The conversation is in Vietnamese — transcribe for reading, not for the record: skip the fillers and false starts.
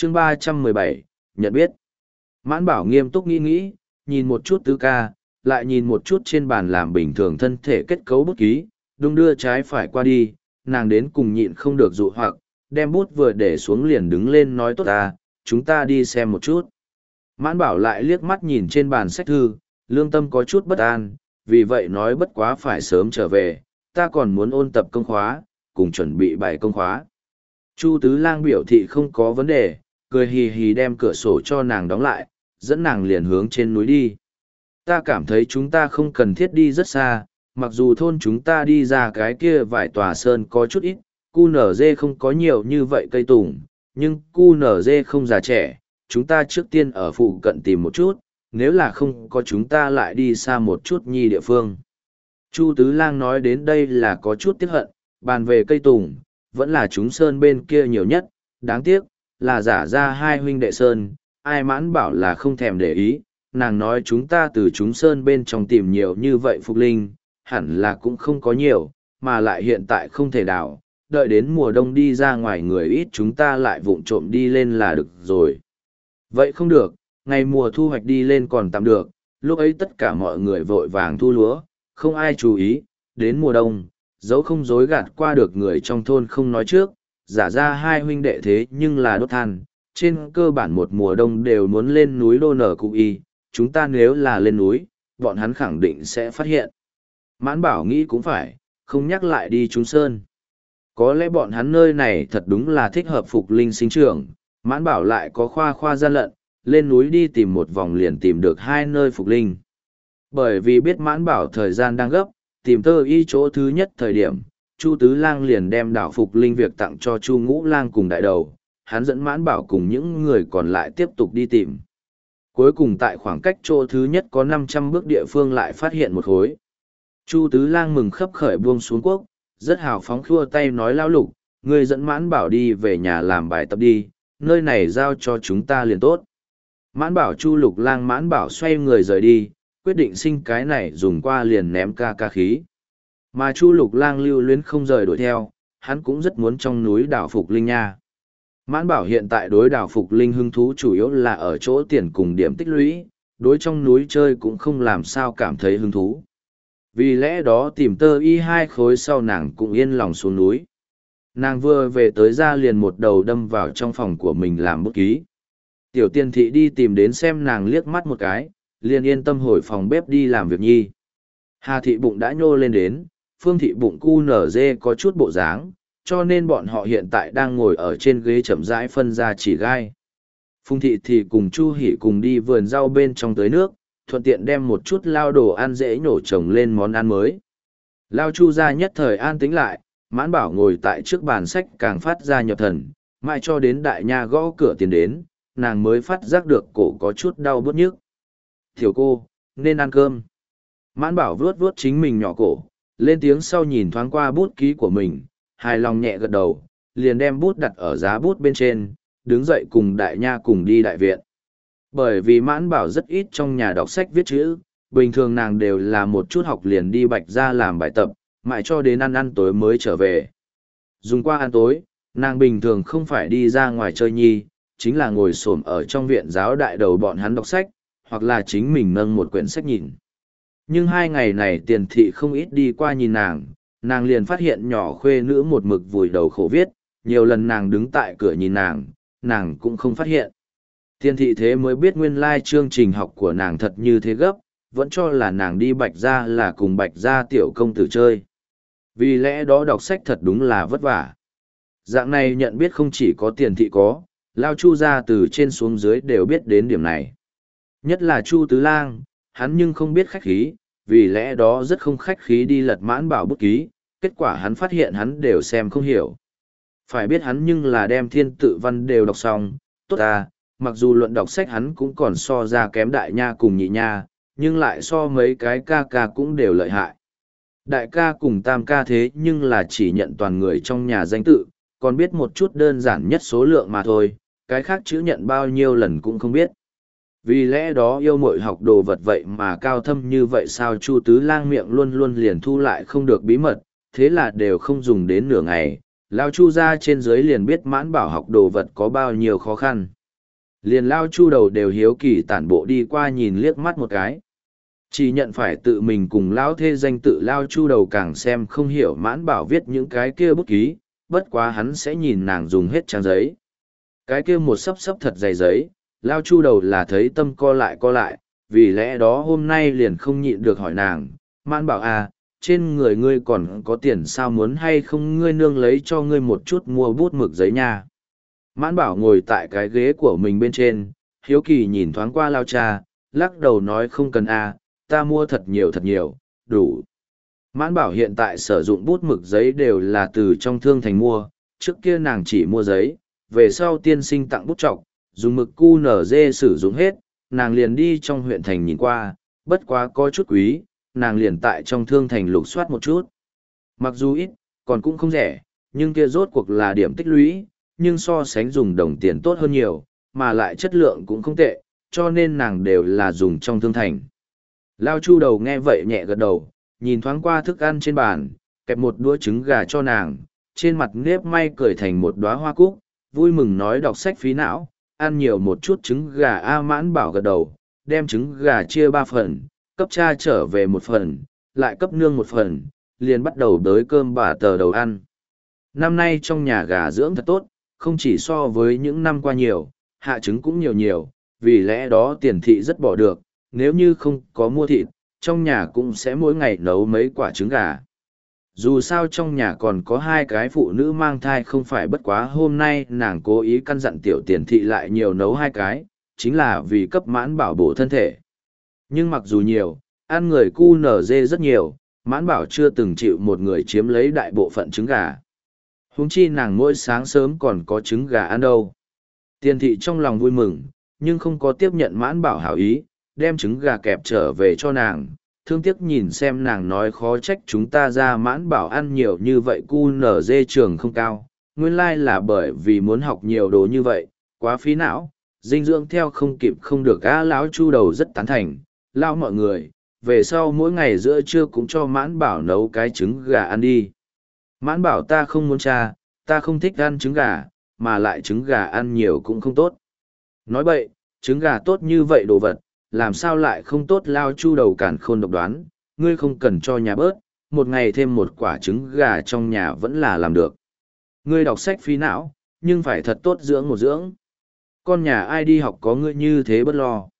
Chương 317, nhận biết. Mãn Bảo nghiêm túc nghĩ, nhìn một chút tứ ca, lại nhìn một chút trên bàn làm bình thường thân thể kết cấu bút ký, đung đưa trái phải qua đi, nàng đến cùng nhịn không được dụ hoặc, đem bút vừa để xuống liền đứng lên nói tốt ta, chúng ta đi xem một chút. Mãn Bảo lại liếc mắt nhìn trên bàn sách thư, lương tâm có chút bất an, vì vậy nói bất quá phải sớm trở về, ta còn muốn ôn tập công khóa, cùng chuẩn bị bài công khóa. Chu Tứ Lang biểu thị không có vấn đề, cười hì hì đem cửa sổ cho nàng đóng lại, dẫn nàng liền hướng trên núi đi. Ta cảm thấy chúng ta không cần thiết đi rất xa, mặc dù thôn chúng ta đi ra cái kia vài tòa sơn có chút ít, cu nở dê không có nhiều như vậy cây tùng, nhưng cu nở dê không già trẻ, chúng ta trước tiên ở phụ cận tìm một chút, nếu là không có chúng ta lại đi xa một chút nhi địa phương. Chu Tứ Lang nói đến đây là có chút tiếc hận, bàn về cây tùng, vẫn là chúng sơn bên kia nhiều nhất, đáng tiếc, là giả ra hai huynh đệ sơn, ai Mãn Bảo là không thèm để ý, nàng nói chúng ta từ chúng sơn bên trong tìm nhiều như vậy phục linh, hẳn là cũng không có nhiều, mà lại hiện tại không thể đào, đợi đến mùa đông đi ra ngoài người ít chúng ta lại vụng trộm đi lên là được rồi. Vậy không được, ngày mùa thu hoạch đi lên còn tạm được, lúc ấy tất cả mọi người vội vàng thu lúa, không ai chú ý, đến mùa đông, dẫu không dối gạt qua được người trong thôn không nói trước, giả ra hai huynh đệ thế nhưng là đốt than, trên cơ bản một mùa đông đều muốn lên núi đô nở cụ y, chúng ta nếu là lên núi, bọn hắn khẳng định sẽ phát hiện. Mãn Bảo nghĩ cũng phải, không nhắc lại đi chúng sơn. Có lẽ bọn hắn nơi này thật đúng là thích hợp phục linh sinh trưởng, Mãn Bảo lại có khoa gian lận, lên núi đi tìm một vòng liền tìm được hai nơi phục linh. Bởi vì biết Mãn Bảo thời gian đang gấp, tìm Tơ Y chỗ thứ nhất thời điểm, Chu Tứ Lang liền đem đảo phục linh việc tặng cho Chu Ngũ Lang cùng đại đầu, hắn dẫn Mãn Bảo cùng những người còn lại tiếp tục đi tìm. Cuối cùng tại khoảng cách chỗ thứ nhất có 500 bước địa phương lại phát hiện một khối. Chu Tứ Lang mừng khấp khởi buông xuống quốc, rất hào phóng khua tay nói Lão Lục, ngươi dẫn Mãn Bảo đi về nhà làm bài tập đi, nơi này giao cho chúng ta liền tốt. Mãn Bảo Chu Lục Lang Mãn Bảo xoay người rời đi, quyết định sinh cái này dùng qua liền ném ca khí. Mà Chu Lục Lang lưu luyến không rời đuổi theo, hắn cũng rất muốn trong núi đảo Phục Linh nha. Mãn Bảo hiện tại đối đảo Phục Linh hứng thú chủ yếu là ở chỗ tiền cùng điểm tích lũy, đối trong núi chơi cũng không làm sao cảm thấy hứng thú. Vì lẽ đó tìm Tơ Y hai khối sau nàng cũng yên lòng xuống núi. Nàng vừa về tới ra liền một đầu đâm vào trong phòng của mình làm bút ký. Tiểu Tiên Thị đi tìm đến xem nàng liếc mắt một cái, liền yên tâm hồi phòng bếp đi làm việc nhi. Hà Thị bụng đã nhô lên đến, Phương Thị bụng cu nở dê có chút bộ dáng, cho nên bọn họ hiện tại đang ngồi ở trên ghế chậm rãi phân ra chỉ gai. Phùng Thị thì cùng Chu Hỷ cùng đi vườn rau bên trong tưới nước, thuận tiện đem một chút lao đồ ăn dễ nhổ trồng lên món ăn mới. Lao Chu ra nhất thời an tĩnh lại, Mãn Bảo ngồi tại trước bàn sách càng phát ra nhập thần, mãi cho đến đại nha gõ cửa tiến đến, nàng mới phát giác được cổ có chút đau bứt nhức. Tiểu cô, nên ăn cơm. Mãn Bảo vuốt vuốt chính mình nhỏ cổ, lên tiếng sau nhìn thoáng qua bút ký của mình, hài lòng nhẹ gật đầu, liền đem bút đặt ở giá bút bên trên, đứng dậy cùng đại nha cùng đi đại viện. Bởi vì Mãn Bảo rất ít trong nhà đọc sách viết chữ, bình thường nàng đều là một chút học liền đi Bạch ra làm bài tập, mãi cho đến ăn tối mới trở về. Dùng qua ăn tối, nàng bình thường không phải đi ra ngoài chơi nhi, chính là ngồi xổm ở trong viện giáo đại đầu bọn hắn đọc sách, hoặc là chính mình nâng một quyển sách nhìn. Nhưng 2 ngày này Tiền Thị không ít đi qua nhìn nàng liền phát hiện nhỏ khuê nữ một mực vùi đầu khổ viết, nhiều lần nàng đứng tại cửa nhìn nàng cũng không phát hiện. Tiền Thị thế mới biết nguyên lai chương trình học của nàng thật như thế gấp, vẫn cho là nàng đi Bạch ra là cùng Bạch ra tiểu công tử chơi. Vì lẽ đó đọc sách thật đúng là vất vả. Dạng này nhận biết không chỉ có Tiền Thị có, Lao Chu ra từ trên xuống dưới đều biết đến điểm này. Nhất là Chu Tứ Lang, hắn nhưng không biết khách khí, vì lẽ đó rất không khách khí đi lật Mãn Bảo bút ký, kết quả hắn phát hiện hắn đều xem không hiểu. Phải biết hắn nhưng là đem thiên tự văn đều đọc xong, tốt à, mặc dù luận đọc sách hắn cũng còn so ra kém đại nha cùng nhị nha, nhưng lại so mấy cái ca ca cũng đều lợi hại. Đại ca cùng tam ca thế nhưng là chỉ nhận toàn người trong nhà danh tự, còn biết một chút đơn giản nhất số lượng mà thôi, cái khác chữ nhận bao nhiêu lần cũng không biết. Vì lẽ đó yêu mội học đồ vật vậy mà cao thâm như vậy sao Chu Tứ Lang miệng luôn luôn liền thu lại không được bí mật, thế là đều không dùng đến nửa ngày, Lao Chu ra trên dưới liền biết Mãn Bảo học đồ vật có bao nhiêu khó khăn. Liền Lao Chu đầu đều hiếu kỳ tản bộ đi qua nhìn liếc mắt một cái. Chỉ nhận phải tự mình cùng Lão thê danh tự Lao Chu đầu càng xem không hiểu Mãn Bảo viết những cái kia bút ký, bất quá hắn sẽ nhìn nàng dùng hết trang giấy. Cái kia một sấp sấp thật dày giấy, Lao Chu đầu là thấy tâm co lại, vì lẽ đó hôm nay liền không nhịn được hỏi nàng, Mãn Bảo à, trên người ngươi còn có tiền sao, muốn hay không ngươi nương lấy cho ngươi một chút mua bút mực giấy nha. Mãn Bảo ngồi tại cái ghế của mình bên trên, hiếu kỳ nhìn thoáng qua Lao cha, lắc đầu nói không cần à, ta mua thật nhiều, đủ. Mãn Bảo hiện tại sử dụng bút mực giấy đều là từ trong thương thành mua, trước kia nàng chỉ mua giấy, về sau tiên sinh tặng bút trọc, dùng mực QNZ sử dụng hết, nàng liền đi trong huyện thành nhìn qua, bất quá có chút quý, nàng liền tại trong thương thành lục soát một chút. Mặc dù ít, còn cũng không rẻ, nhưng kia rốt cuộc là điểm tích lũy, nhưng so sánh dùng đồng tiền tốt hơn nhiều, mà lại chất lượng cũng không tệ, cho nên nàng đều là dùng trong thương thành. Lao Chu đầu nghe vậy nhẹ gật đầu, nhìn thoáng qua thức ăn trên bàn, kẹp một đũa trứng gà cho nàng, trên mặt nếp may cười thành một đóa hoa cúc, vui mừng nói đọc sách phí não, ăn nhiều một chút trứng gà. A Mãn Bảo gật đầu, đem trứng gà chia 3 phần, cấp cha trở về 1 phần, lại cấp nương 1 phần, liền bắt đầu đới cơm bà tờ đầu ăn. Năm nay trong nhà gà dưỡng thật tốt, không chỉ so với những năm qua nhiều, hạ trứng cũng nhiều, vì lẽ đó tiền thị rất bỏ được, nếu như không có mua thịt, trong nhà cũng sẽ mỗi ngày nấu mấy quả trứng gà. Dù sao trong nhà còn có 2 cái phụ nữ mang thai, không phải, bất quá hôm nay nàng cố ý căn dặn tiểu tiền thị lại nhiều nấu 2 cái, chính là vì cấp Mãn Bảo bổ thân thể. Nhưng mặc dù nhiều, ăn người QNZ rất nhiều, Mãn Bảo chưa từng chịu một người chiếm lấy đại bộ phận trứng gà. Huống chi nàng mỗi sáng sớm còn có trứng gà ăn đâu. Tiền thị trong lòng vui mừng, nhưng không có tiếp nhận Mãn Bảo hảo ý, đem trứng gà kẹp trở về cho nàng. Thương tiếc nhìn xem nàng nói khó trách chúng ta ra Mãn Bảo ăn nhiều như vậy, QNZ trường không cao. Nguyên lai là bởi vì muốn học nhiều đồ như vậy, quá phí não, dinh dưỡng theo không kịp không được. Lão Chu đầu rất tán thành, lao mọi người, về sau mỗi ngày giữa trưa cũng cho Mãn Bảo nấu cái trứng gà ăn đi. Mãn Bảo ta không muốn cha, ta không thích ăn trứng gà, mà lại trứng gà ăn nhiều cũng không tốt. Nói bậy, trứng gà tốt như vậy đồ vật, làm sao lại không tốt. Lao Chu đầu càn khôn độc đoán, ngươi không cần cho nhà bớt, một ngày thêm một quả trứng gà trong nhà vẫn là làm được. Ngươi đọc sách phí não, nhưng phải thật tốt dưỡng một dưỡng. Con nhà ai đi học có ngươi như thế bất lo.